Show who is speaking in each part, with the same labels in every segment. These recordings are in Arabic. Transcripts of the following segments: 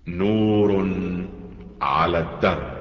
Speaker 1: نور على الدرب.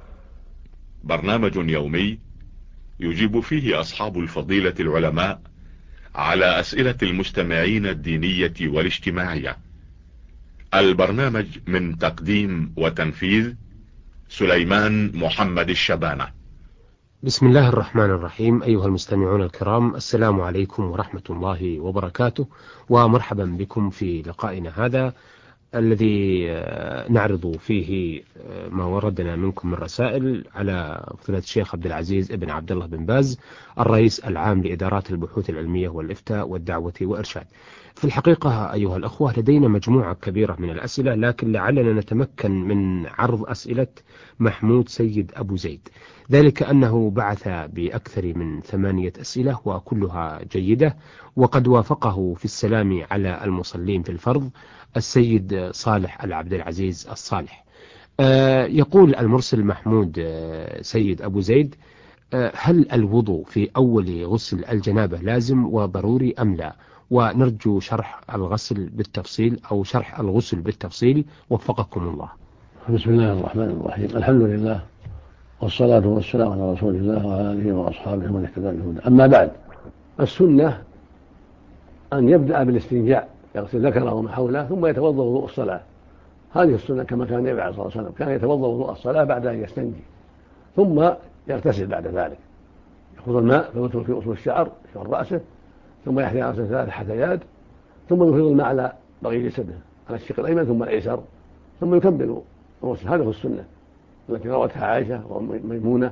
Speaker 1: برنامج يومي يجيب فيه أصحاب الفضيلة العلماء على أسئلة المستمعين الدينية والاجتماعية. البرنامج من تقديم وتنفيذ سليمان محمد الشبانة.
Speaker 2: بسم الله الرحمن الرحيم. أيها المستمعون الكرام، السلام عليكم ورحمة الله وبركاته، ومرحبا بكم في لقائنا هذا الذي نعرض فيه ما وردنا منكم من رسائل على فضيلة الشيخ عبد العزيز ابن عبد الله بن باز، الرئيس العام لإدارات البحوث العلمية والإفتاء والدعوة وإرشاد. في الحقيقة أيها الأخوة، لدينا مجموعة كبيرة من الأسئلة، لكن لعلنا نتمكن من عرض أسئلة محمود سيد أبو زيد، ذلك أنه بعث بأكثر من 8 أسئلة وكلها جيدة، وقد وافقه في السلام على المصلين في الفرض السيد صالح العبد العزيز الصالح. يقول المرسل محمود سيد أبو زيد: هل الوضوء في أول غسل الجنابة لازم وضروري أم لا؟ ونرجو شرح الغسل بالتفصيل أو شرح الغسل بالتفصيل، وفقكم الله.
Speaker 3: بسم الله الرحمن الرحيم. الحمد لله والصلاة والسلام على رسول الله وعلى آله وأصحابه ومن اهتدى بهداه. أما بعد، السنة أن يبدأ بالاستنجاء، يغسل ذكره وما حوله ثم يتوضأ وضوء الصلاة. هذه السنة كما كان النبي عليه الصلاة والسلام، كان يتوضأ وضوء الصلاة بعد أن يستنجي، ثم يغتسل بعد ذلك، يأخذ الماء فيغسل في أصول الشعر شعر رأسه، ثم يحثي رأسه 3 حثيات، ثم يفيض الماء على بقية جسده، على الشق الأيمن ثم الأيسر، ثم يكمل الغسل. هذا هو السنة التي روتها عائشة وميمونة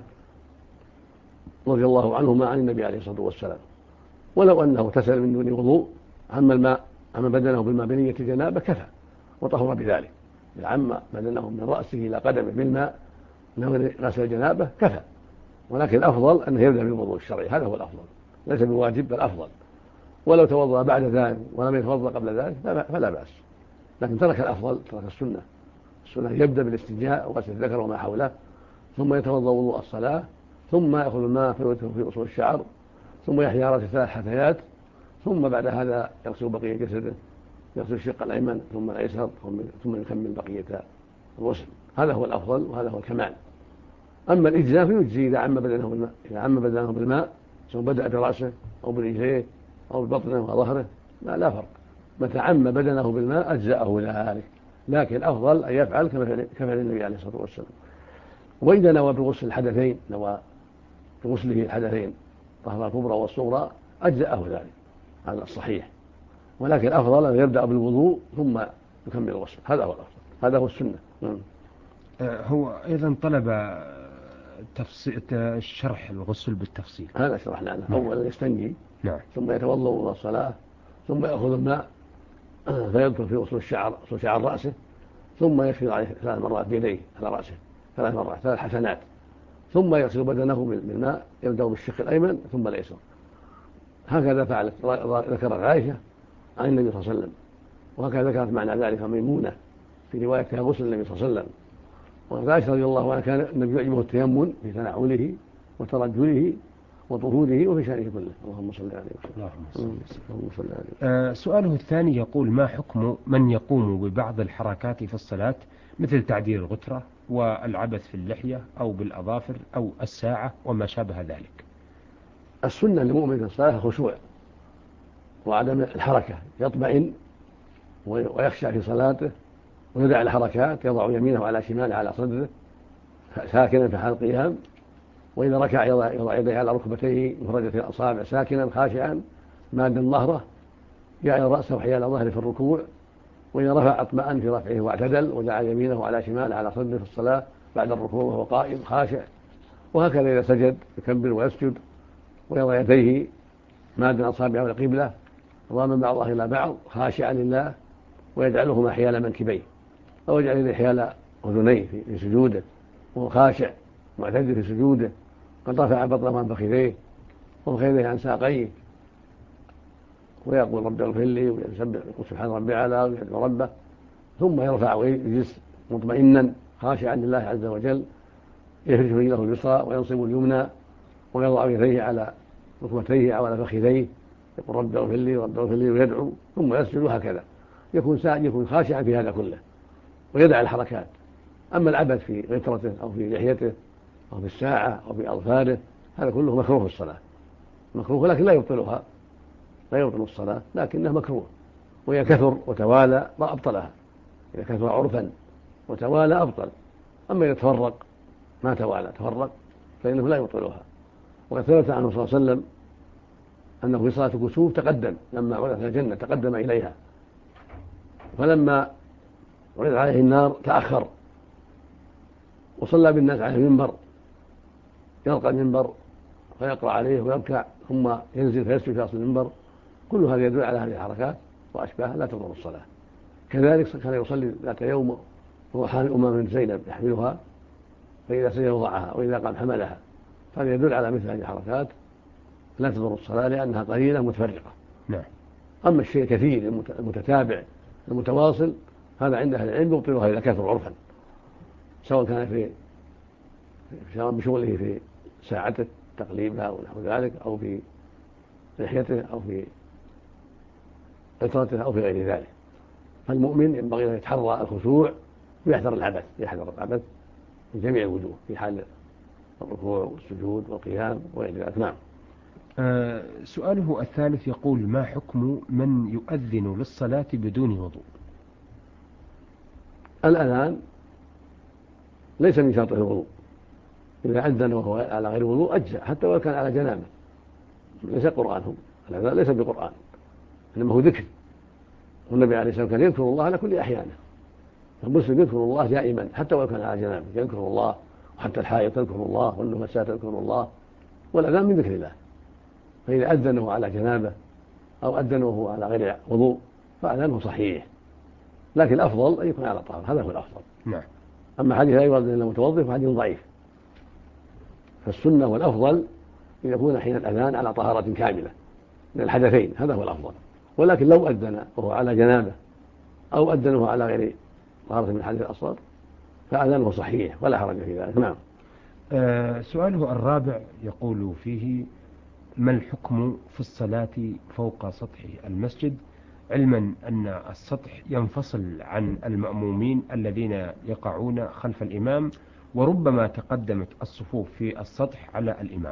Speaker 3: رضي الله عنهما عن النبي عليه الصلاة والسلام. ولو أنه اغتسل من دون وضوء، عم بدنه بالماء بنية الجنابة كفى وطهر بذلك. إذا عم بدنه من رأسه إلى قدمه بالماء من غسل الجنابة كفى، ولكن الأفضل أنه يبدأ بالوضوء الشرعي، هذا هو الأفضل، ليس بواجب بل أفضل. ولو توضأ بعد ذلك ولم يتوضأ قبل ذلك فلا بأس، لكن ترك الأفضل، ترك السنة. السنة يبدأ بالاستنجاء وغسل الذكر وما حوله، ثم يتوضأ وضوء الصلاة، ثم يأخذ الماء فيوجهه في أصول الشعر، ثم يحيا رأسه 3 حثيات، ثم بعد هذا يغسل بقية جسده، يغسل الشق الأيمن ثم الأيسر، ثم يكمل بقية الغسل. هذا هو الأفضل وهذا هو الكمال. أما الإجزاء فيجزي إذا عم بدنه بالماء، إذا عم بدنه بالماء سواء بدأ برأسه أو برجليه أو ببطنه وظهره لا فرق، متى عم بدنه بالماء أجزأه ذلك، لكن الأفضل أن يفعل كفعل النبي عليه الصلاة والسلام. وإذا نوى بغسل الحدثين، نوى بغسله الحدثين طهر الكبرى والصغرى أجزأه ذلك، هذا الصحيح. ولكن الأفضل أن يبدأ بالوضوء ثم يكمل الغسل، هذا هو الأفضل، هذا هو السنة.
Speaker 2: هو أيضا طلب شرح الغسل بالتفصيل.
Speaker 3: هذا شرحنا عنه. أولا يستنجي، ثم يتوضأ وضوء الصلاة، ثم يأخذ الماء فيدخل في أصول شعر رأسه، ثم يكفي عليه 3 مرات بيديه على رأسه 3 مرات 3 حسنات، ثم يغسل بدنه بالماء، يبدأ بالشق الأيمن ثم الأيسر. هكذا فعلت، ذكرت عائشة عن النبي صلى الله عليه وسلم، وهكذا ذكرت معنى ذلك ميمونة في روايتها غسل النبي صلى الله عليه وسلم. وعائشة رضي الله عنها كان النبي يعجبه التيمم في تنعله وترجله وطهوره وفي شأنه كله. اللهم صل عليه وسلم.
Speaker 2: سؤاله الثاني يقول: ما حكم من يقوم ببعض الحركات في الصلاة مثل تعديل الغترة والعبث في اللحية أو بالأظافر أو الساعة وما شابه ذلك؟
Speaker 3: السنة للمؤمن في الصلاة الخشوع وعدم الحركة، يطمئن ويخشع في صلاته ويدع الحركات، يضع يمينه على شماله على صدره ساكنا في حال القيام، وإذا ركع يضع يديه على ركبتيه مفرجة الأصابع ساكنا خاشعا مادا ظهره، يعل رأسه حيال ظهره في الركوع، وإذا رفع اطمأن في رفعه واعتدل ودعا يمينه على شماله على صدره في الصلاة بعد الركوع وهو قائم خاشع. وهكذا إذا سجد يكبر ويسجد ويضع يديه مادا أصابعه القبلة ضاما بعضها إلى بعض خاشعا لله، ويجعلهما حيال منكبيه، أو يجعل يديه حيال أذنيه في سجوده وهو خاشع معتدل في سجوده، قد رفع بطنه عن فخذيه وفخذيه عن ساقيه، ويقول رب اغفر لي ويسبح ويقول سبحان ربي اعلى ويدعو ربه، ثم يرفع ويجلس مطمئنا خاشعا لله عز وجل، يفرش رجله اليسرى وينصب اليمنى ويضع يديه على ركبتيه او على فخذيه، يقول رب اغفر لي ويدعو، ثم يسجد، هكذا يكون خاشعا في هذا كله. ويدع الحركات. أما العبث في غترته أو في لحيته أو في الساعة أو في أظفاره هذا كله مكروه في الصلاة، مكروه لكن لا يبطلها، لا يبطل الصلاة لكنه مكروه. وإذا كثر وتوالى ما أبطلها، إذا كثر عرفا وتوالى أبطل. أما إذا تفرق ما توالى تفرق فإنه لا يبطلها. وقد ثبت عنه صلى الله عليه وسلم أنه في صلاة الكسوف تقدم لما عرضت الجنة تقدم إليها، فلما عرض عليه النار تأخر وصلى بالناس على المنبر، يرقى المنبر فيقرأ عليه ويركع ثم ينزل فيسجد في أصل المنبر. كل هذا يدل على هذه الحركات وأشباهها لا تضر الصلاة. كذلك كان يصلي ذات يوم وهو حامل أمام زينب يحملها، فإذا سجد وضعها وإذا قام حملها، فهذا يدل على مثل هذه الحركات لا تضر الصلاة لأنها قليلة متفرقة.
Speaker 2: نعم.
Speaker 3: أما الشيء الكثير المتتابع المتواصل هذا عند أهل العلم يبطلها إذا كثر عرفا، سواء كان سواء بشغله في ساعته تقليبها ونحو ذلك أو في لحيته أو في عطرته أو في غير ذلك. فالمؤمن ينبغي أن يتحرى الخشوع ويحذر العبث في جميع الوجوه في حال الركوع والسجود والقيام وغير ذلك. نعم.
Speaker 2: سؤاله الثالث يقول: ما حكم من يؤذن للصلاة بدون وضوء؟
Speaker 3: الأذان ليس من شرطه الوضوء، إذا أذن وهو على غير وضوء أجزأ حتى ولو كان على جنابه، ليس قرآن، الأذان ليس بقرآن إنما هو ذكر، والنبي عليه الصلاة والسلام كان يذكر الله على كل أحيانه، فالمسلم يذكر الله دائما حتى ولو كان على جنابه يذكر الله، وحتى الحائض تذكر الله والنفساء تذكر الله، والأذان من ذكر الله. فإذا أذن وهو على جنابه أو أذن وهو على غير وضوء فأذانه صحيح، لكن الأفضل أن يكون على طهارة، هذا هو الأفضل.
Speaker 2: نعم.
Speaker 3: أما حديث لا يؤذن إلا متوضئ فحديث ضعيف، فالسنة والأفضل أن يكون حين الأذان على طهارة كاملة من الحدثين، هذا هو الأفضل. ولكن لو أذن وهو على جنابه أو أذن وهو على غير طهارة من الحدث الأصغر فأذانه صحيح ولا حرج في ذلك. نعم.
Speaker 2: سؤاله الرابع يقول فيه: ما الحكم في الصلاة فوق سطح المسجد، علما أن السطح ينفصل عن المأمومين الذين يقعون خلف الإمام، وربما تقدمت الصفوف في السطح على الإمام؟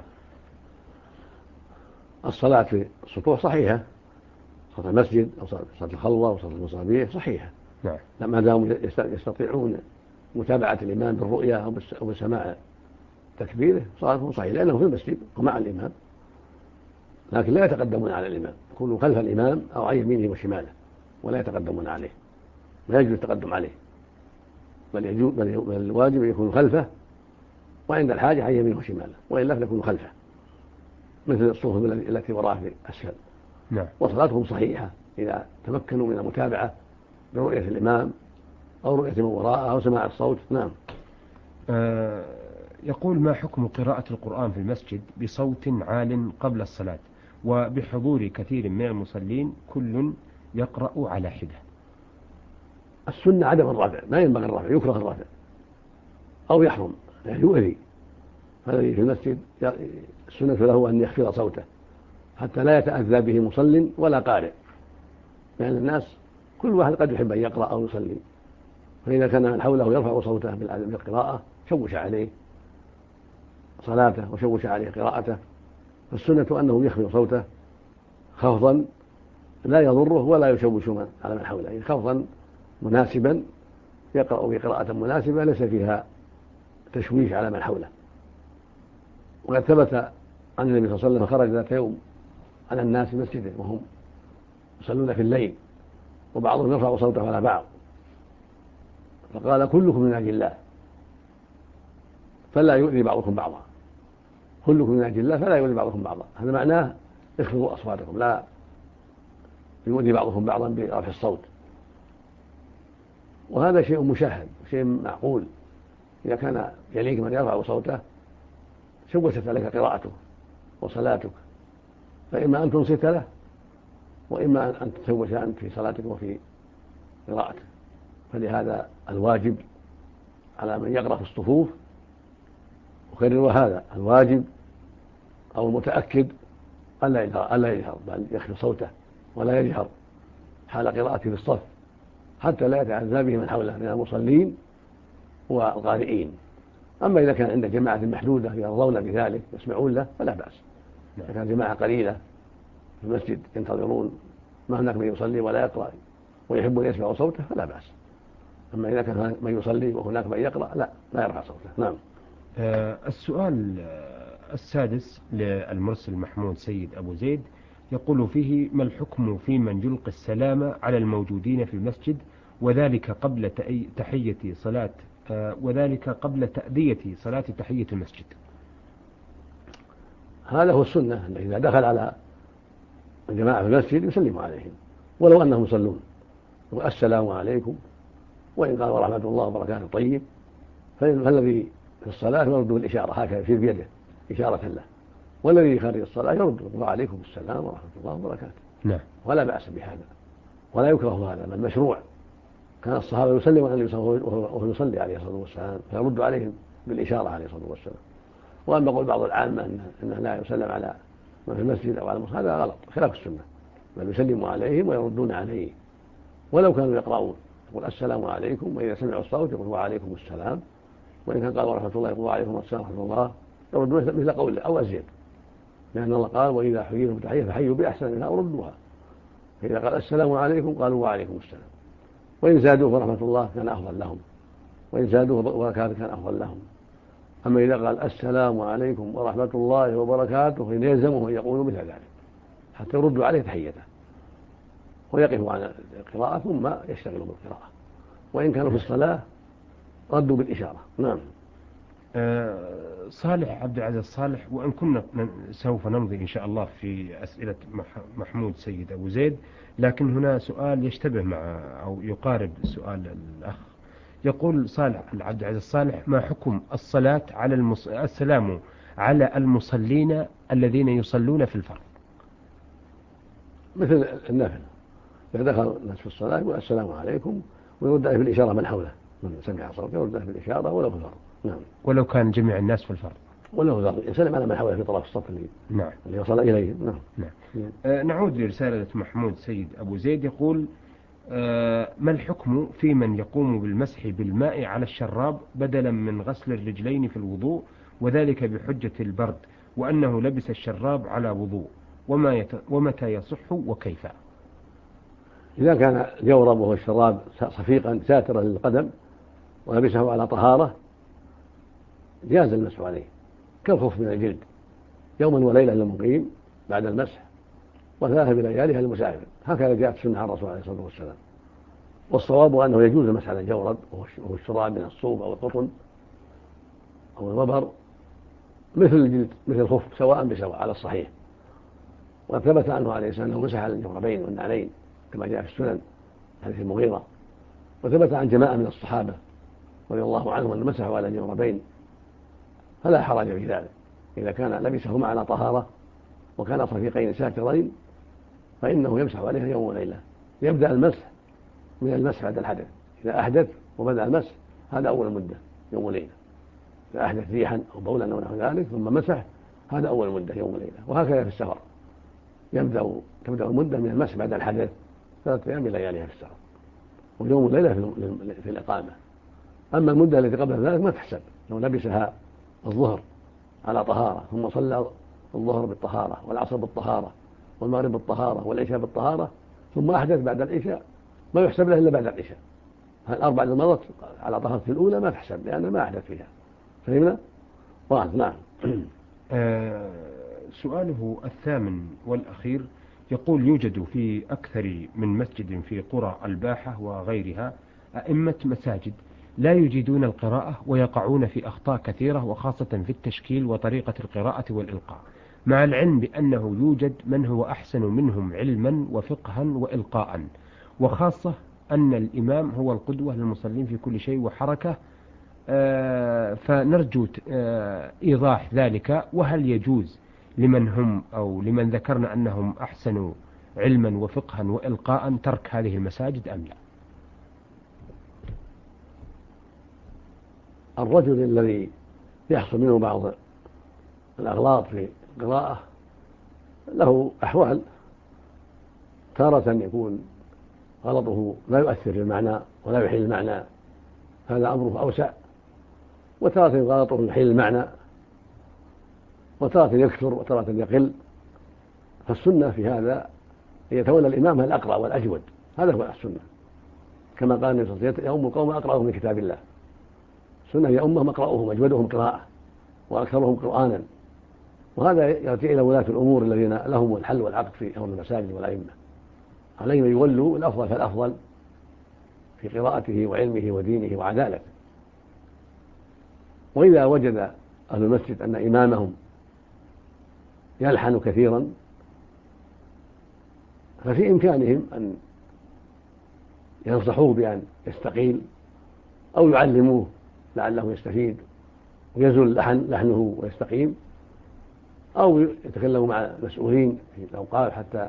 Speaker 3: الصلاة في السطوح صحيحة، صلاة المسجد أو صلاة الخلوة أو صلاة المصابيح صحيحة.
Speaker 2: نعم.
Speaker 3: ما داموا يستطيعون متابعة الإمام بالرؤية أو بسماع تكبيره صلاتهم صحيحة لأنه في المسجد ومع الإمام، لكن لا يتقدمون على الإمام، يكونوا خلف الإمام أو عن يمينه وشماله ولا يتقدمون عليه، لا يجوز التقدم عليه، بل الواجب أن يكونوا خلفه وعند الحاجة عن يمينه وشماله، وإلا فليكونوا خلفه مثل الصفوف التي وراءه في أسفل.
Speaker 2: نعم.
Speaker 3: وصلاتهم صحيحة إذا تمكنوا من المتابعة برؤية الإمام أو رؤية من وراءه أو سماع الصوت. نعم.
Speaker 2: يقول: ما حكم قراءة القرآن في المسجد بصوت عال قبل الصلاة وبحضور كثير من المصلين كل يقرأ على حدة؟
Speaker 3: السنة عدم الرفع، ما ينبغي الرفع، يكره الرفع أو يحرم يعني يؤذي. الذي في المسجد السنة له أن يخفض صوته حتى لا يتأذى به مصل ولا قارئ، لأن الناس كل واحد قد يحب أن يقرأ أو يصلي، فإذا كان من حوله يرفع صوته بالقراءة شوش عليه صلاته وشوش عليه قراءته. فالسنة أنه يخفض صوته خفضا لا يضره ولا يشوش على من حوله، يعني خفضا مناسبا يقرأ بقراءة مناسبة ليس فيها تشويش على من حوله. وقد ثبت عن النبي صلى الله عليه وسلم خرج ذات يوم على الناس في مسجده وهم يصلون في الليل وبعضهم يرفع صوته على بعض، فقال: كلكم من أجل الله فلا يؤذي بعضكم بعضا، كلكم من أجل الله فلا يؤذي بعضكم بعضا. هذا معناه اخفضوا أصواتكم لا يؤذي بعضكم بعضا برفع الصوت. وهذا شيء مشاهد شيء معقول، إذا كان يليك من يرفع صوته شوشت عليك قراءته وصلاتك، فإما أن تنصت له وإما أن تشوش أنت في صلاتك وفي قراءتك. فلهذا الواجب على من يقرأ في الصفوف، وكرر هذا الواجب أو المتأكد ألا يجهر بل يخفض صوته ولا يجهر حال قراءته في الصف حتى لا يتعذى به من حوله من المصلين والقارئين. أما إذا كان عند جماعة محدودة يرضون بذلك يسمعون له فلا بأس. إذا كان جماعة قليلة في المسجد ينتظرون ما هناك من يصلي ولا يقرأ ويحبون يسمعوا صوته فلا بأس. أما إذا كان من يصلي وهناك من يقرأ لا يرفع صوته. نعم.
Speaker 2: السؤال السادس للمرسل محمود سيد أبو زيد يقول فيه: ما الحكم في من يلقي السلام على الموجودين في المسجد وذلك قبل تأدية صلاة تحية المسجد؟
Speaker 3: هذا هو السنة، إذا دخل على الجماعة في المسجد يسلم عليهم ولو أنهم يصلون، يقول السلام عليكم، وإن قال ورحمة الله وبركاته طيب، فالذي في الصلاة يرد بالإشارة هكذا يشير بيده إشارة له، والذي خارج الصلاة يرد وعليكم السلام ورحمة الله وبركاته.
Speaker 2: نعم.
Speaker 3: ولا بأس بهذا ولا يكره هذا، بل مشروع. كان الصحابة يسلم على النبي وهو يصلي عليه الصلاة والسلام فيرد عليهم بالإشارة عليه الصلاة والسلام. وأما قول بعض العامة أنه لا يسلم على من في المسجد أو على المصلى هذا غلط خلاف السنة، بل يسلم عليهم ويردون عليه ولو كانوا يقرؤون، يقول السلام عليكم، وإذا سمعوا الصوت يقول وعليكم السلام، وإن كان قال ورحمة الله يقول وعليكم السلام ورحمة الله، يردون مثل قوله أو أزيد، لأن الله قال وإذا حييتم بتحية فحيوا بأحسن منها أو ردوها. فإذا قال السلام عليكم قالوا وعليكم السلام، وإن زادوا فرحمة الله كان أفضل لهم، وإن زادوا وبركاته كان أفضل لهم. أما إذا قال السلام عليكم ورحمة الله وبركاته فإن يلزمه أن يقولوا مثل ذلك حتى يردوا عليه تحيته ويقفوا عن القراءة ثم يشتغلوا بالقراءة، وإن كانوا في الصلاة ردوا بالإشارة. نعم.
Speaker 2: صالح عبد العزيز صالح، وإن كنا سوف نمضي إن شاء الله في أسئلة محمود سيد أبو زيد، لكن هنا سؤال يشتبه مع أو يقارب سؤال الأخ. يقول صالح عبد العزيز صالح: ما حكم الصلاة على السلام على المصلين الذين يصلون في الفرض؟
Speaker 3: مثل النافل، إذا دخل الناس في الصلاة يقول السلام عليكم ويرد عليه بالإشارة من حوله، من سمع صوته يرد عليه بالإشارة ولو في الفرض. نعم.
Speaker 2: ولو كان جميع الناس في الفرض.
Speaker 3: ولو في الفرض يسلم على من حوله في طرف الصف اللي وصل إليه. نعم.
Speaker 2: نعم. نعود لرسالة محمود سيد أبو زيد. يقول: ما الحكم في من يقوم بالمسح بالماء على الشراب بدلا من غسل الرجلين في الوضوء، وذلك بحجة البرد، وأنه لبس الشراب على وضوء، ومتى يصح وكيف؟
Speaker 3: إذا كان جورب وهو الشراب صفيقا ساترا للقدم ولبسه على طهارة جاز المسح عليه كالخف من الجلد يوما وليلة للمقيم بعد المسح، وثلاثة بليالها للمسافر، هكذا جاءت السنة عن الرسول عليه الصلاة والسلام. والصواب أنه يجوز المسح على الجورب وهو الشراب من الصوف أو القطن أو الوبر مثل الجلد مثل الخف سواء بسواء على الصحيح. وثبت عنه عليه السلام أنه مسح على الجوربين والنعلين كما جاء في السنن حديث المغيرة، وثبت عن جماعة من الصحابة رضي الله عنهم أن مسحوا على الجوربين، فلا حرج في ذلك إذا كان لبسهما على طهارة وكان صفيقين ساترين فإنه يمسح عليها يوم وليلة. يبدأ المسح من المسح بعد الحدث، إذا أحدث وبدأ المسح هذا أول مدة يوم وليلة، إذا أحدث ريحا أو بولا أو نحو ذلك ثم مسح هذا أول مدة يوم وليلة. وهكذا في السفر تبدأ المدة من المسح بعد الحدث 3 أيام بلياليها في السفر، ويوم وليلة في الإقامة. أما المدة التي قبل ذلك ما تحسب، لو لبسها الظهر على طهارة ثم صلى الظهر بالطهارة والعصر بالطهارة والمغرب بالطهارة والعشاء بالطهارة ثم أحدث بعد العشاء ما يحسب له إلا بعد العشاء. الأربع اللي مضت على طهارة الأولى ما تحسب لأنه ما أحدث فيها. فهمنا؟ نعم.
Speaker 2: سؤاله الثامن والأخير يقول: يوجد في أكثر من مسجد في قرى الباحة وغيرها أئمة مساجد لا يجيدون القراءة ويقعون في أخطاء كثيرة، وخاصة في التشكيل وطريقة القراءة والإلقاء، مع العلم بأنه يوجد من هو أحسن منهم علما وفقها وإلقاء، وخاصة أن الإمام هو القدوة للمصلين في كل شيء وحركة. فنرجو إيضاح ذلك، وهل يجوز لمن هم أو لمن ذكرنا أنهم أحسنوا علما وفقها وإلقاء ترك هذه المساجد أم لا؟
Speaker 3: الرجل الذي يحصل منه بعض الأغلاط في القراءة له أحوال، تارة يكون غلطه لا يؤثر في المعنى ولا يحيل المعنى، هذا أمره أوسع. وتارة غلطه يحيل المعنى، وتارة يكثر وتارة يقل. فالسنة في هذا أن يتولى الإمام الأقرأ والأجود، هذا هو السنة. كما قال النبي صلى الله عليه وسلم: يؤم القوم أقرأهم من كتاب الله. السنة يؤمهم أقرأهم أجودهم قراءة وأكثرهم قرآنا. وهذا يرجع إلى ولاة الأمور الذين لهم الحل والعقد في أمر المساجد والأئمة، عليهم يولوا الأفضل فالأفضل في قراءته وعلمه ودينه وعدالته. وإذا وجد أهل المسجد أن إمامهم يلحن كثيرا ففي إمكانهم أن ينصحوه بأن يستقيل أو يعلموه لعله يستفيد ويزول لحنه ويستقيم، أو يتكلموا مع المسؤولين في الأوقاف حتى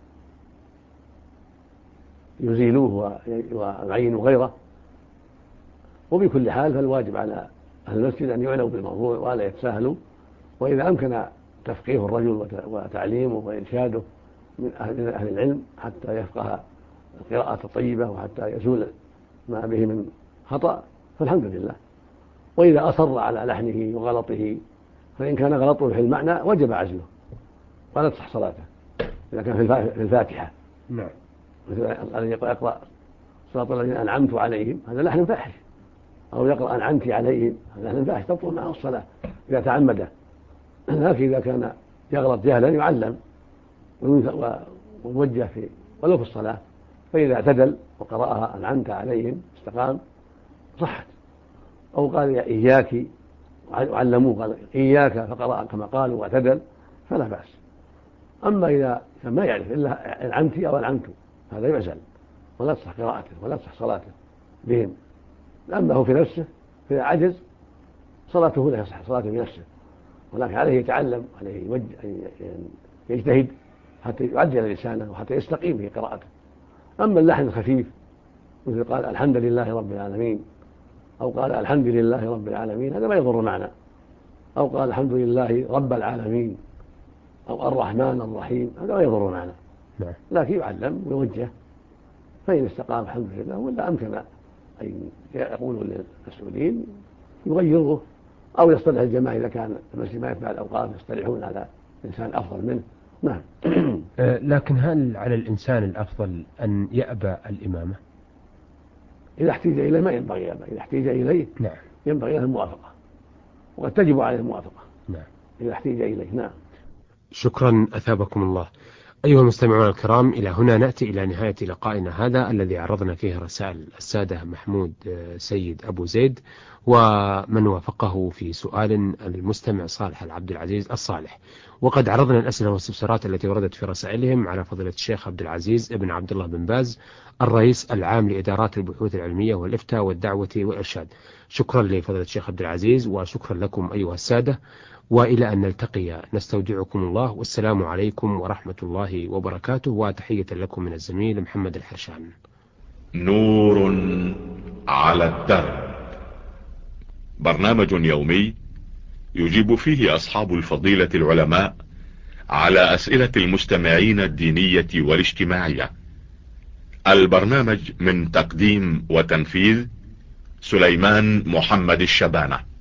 Speaker 3: يزيلوه ويعينوا غيره. وبكل حال فالواجب على أهل المسجد أن يعنوا بالموضوع ولا يتساهلوا، وإذا أمكن تفقيه الرجل وتعليمه وإرشاده من أهل العلم حتى يفقه القراءة الطيبة وحتى يزول ما به من خطأ فالحمد لله. وإذا أصر على لحنه وغلطه فإن كان غلطه في المعنى وجب عزله ولا تصح صلاته. إذا كان في الفاتحة
Speaker 2: نعم
Speaker 3: مثل أن يقرأ صراط الذين أنعمت عليهم هذا لحن فاحش، أو يقرأ أنعمت عليهم هذا لحن فاحش تبطل معه الصلاة إذا تعمد. لكن إذا كان يغلط جهلا يعلم ويوجه في ولو في الصلاة، فإذا اعتدل وقرأها أنعمت عليهم استقام صحت. أو قال إياك وعلموه قال إياك فقرأ كما قالوا واعتدل فلا بأس. أما إذا ما يعرف إلا أنعمتي أو أنعمت هذا يعزل ولا تصح قراءته ولا تصح صلاته بهم. أما هو في نفسه فإذا عجز صلاته لا يصح صلاته بنفسه، ولكن عليه يتعلم، عليه يجتهد حتى يعدل لسانه وحتى يستقيم في قراءته. أما اللحن الخفيف مثل قال الحمد لله رب العالمين أو قال الحمد لله رب العالمين هذا ما يضر معنا، أو قال الحمد لله رب العالمين أو الرحمن الرحيم هذا ما يضر معنا، لكن يعلم ويوجه. فإن استقام الحمد لله، ولا أمكن أن يقولوا للمسؤولين يغيروه أو يصطلح الجماعة إذا كان المسجد ما يتبع الأوقاف يصطلحون على إنسان أفضل منه. نعم.
Speaker 2: لكن هل على الإنسان الأفضل أن يأبى الإمامة؟
Speaker 3: إذا احتيج إليه ما ينبغي يأبى، إذا احتيج إليه
Speaker 2: نعم
Speaker 3: ينبغي له الموافقة، وقد تجب عليه الموافقة
Speaker 2: نعم
Speaker 3: إذا احتيج إليه. نعم.
Speaker 2: شكرا أثابكم الله. أيها المستمعون الكرام، إلى هنا نأتي إلى نهاية لقائنا هذا الذي عرضنا فيه رسائل السادة محمود سيد أبو زيد ومن وافقه في سؤال المستمع صالح العبد العزيز الصالح. وقد عرضنا الأسئلة والاستفسارات التي وردت في رسائلهم على فضيلة الشيخ عبد العزيز ابن عبد الله بن باز الرئيس العام لإدارات البحوث العلمية والإفتاء والدعوة والإرشاد. شكرا لفضيلة الشيخ عبد العزيز وشكرا لكم أيها السادة، وإلى أن نلتقي نستودعكم الله، والسلام عليكم ورحمة الله وبركاته، وتحية لكم من الزميل محمد الحرشان.
Speaker 1: نور على الدرب، برنامج يومي يجيب فيه أصحاب الفضيلة العلماء على أسئلة المستمعين الدينية والاجتماعية. البرنامج من تقديم وتنفيذ سليمان محمد الشبانة.